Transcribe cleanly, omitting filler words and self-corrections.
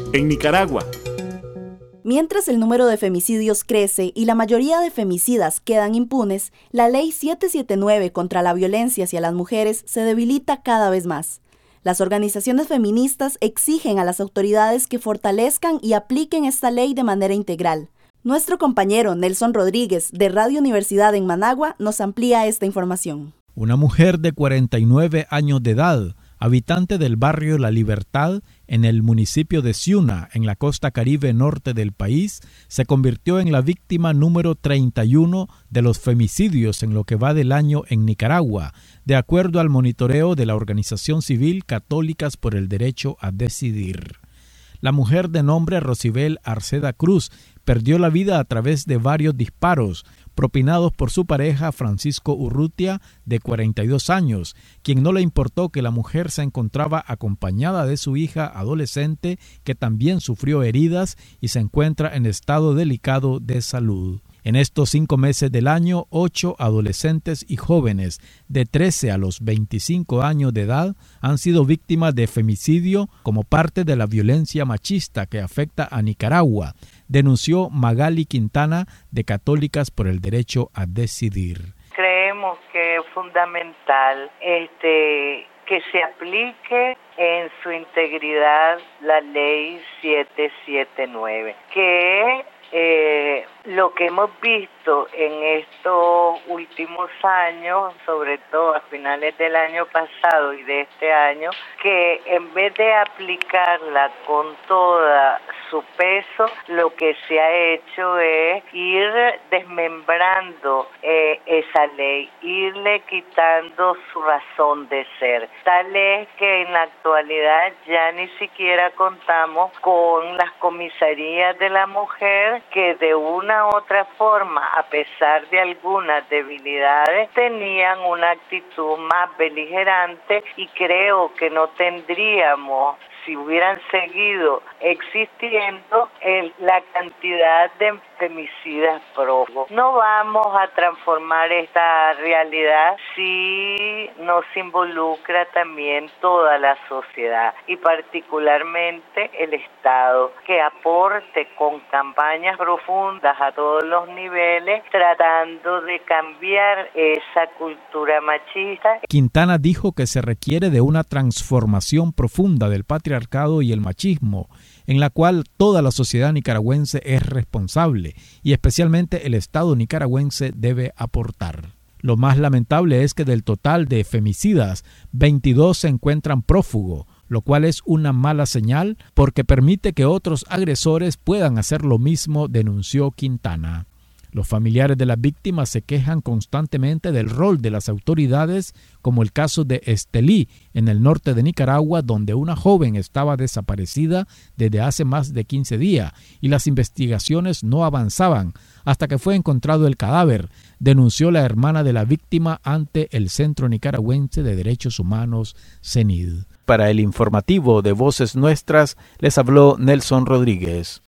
en Nicaragua. Mientras el número de femicidios crece y la mayoría de femicidas quedan impunes, la Ley 779 contra la violencia hacia las mujeres se debilita cada vez más. Las organizaciones feministas exigen a las autoridades que fortalezcan y apliquen esta ley de manera integral. Nuestro compañero Nelson Rodríguez, de Radio Universidad en Managua, nos amplía esta información. Una mujer de 49 años de edad, habitante del barrio La Libertad, en el municipio de Ciuna, en la costa caribe norte del país, se convirtió en la víctima número 31 de los femicidios en lo que va del año en Nicaragua, de acuerdo al monitoreo de la organización civil Católicas por el Derecho a Decidir. La mujer de nombre Rosibel Arceda Cruz perdió la vida a través de varios disparos propinados por su pareja Francisco Urrutia, de 42 años, quien no le importó que la mujer se encontraba acompañada de su hija adolescente, que también sufrió heridas y se encuentra en estado delicado de salud. En estos 5 meses del año, 8 adolescentes y jóvenes de 13 a los 25 años de edad han sido víctimas de femicidio como parte de la violencia machista que afecta a Nicaragua, denunció Magali Quintana, de Católicas por el Derecho a Decidir. Creemos que es fundamental que se aplique en su integridad la Ley 779, que lo que hemos visto en estos últimos años, sobre todo a finales del año pasado y de este año, que en vez de aplicarla con toda su peso, lo que se ha hecho es ir desmembrando esa ley, irle quitando su razón de ser. Tal es que en la actualidad ya ni siquiera contamos con las comisarías de la mujer, que de una u otra forma, a pesar de algunas debilidades, tenían una actitud más beligerante, y creo que no tendríamos, si hubieran seguido existiendo, la cantidad de femicidas prófugos. No vamos a transformar esta realidad si nos involucra también toda la sociedad, y particularmente el Estado, que aporte con campañas profundas a todos los niveles, tratando de cambiar esa cultura machista. Quintana dijo que se requiere de una transformación profunda del patriarcado y el machismo, en la cual toda la sociedad nicaragüense es responsable y especialmente el Estado nicaragüense debe aportar. Lo más lamentable es que del total de femicidas, 22 se encuentran prófugos, lo cual es una mala señal porque permite que otros agresores puedan hacer lo mismo, denunció Quintana. Los familiares de las víctimas se quejan constantemente del rol de las autoridades, como el caso de Estelí, en el norte de Nicaragua, donde una joven estaba desaparecida desde hace más de 15 días y las investigaciones no avanzaban hasta que fue encontrado el cadáver, denunció la hermana de la víctima ante el Centro Nicaragüense de Derechos Humanos, CENID. Para el informativo de Voces Nuestras, les habló Nelson Rodríguez.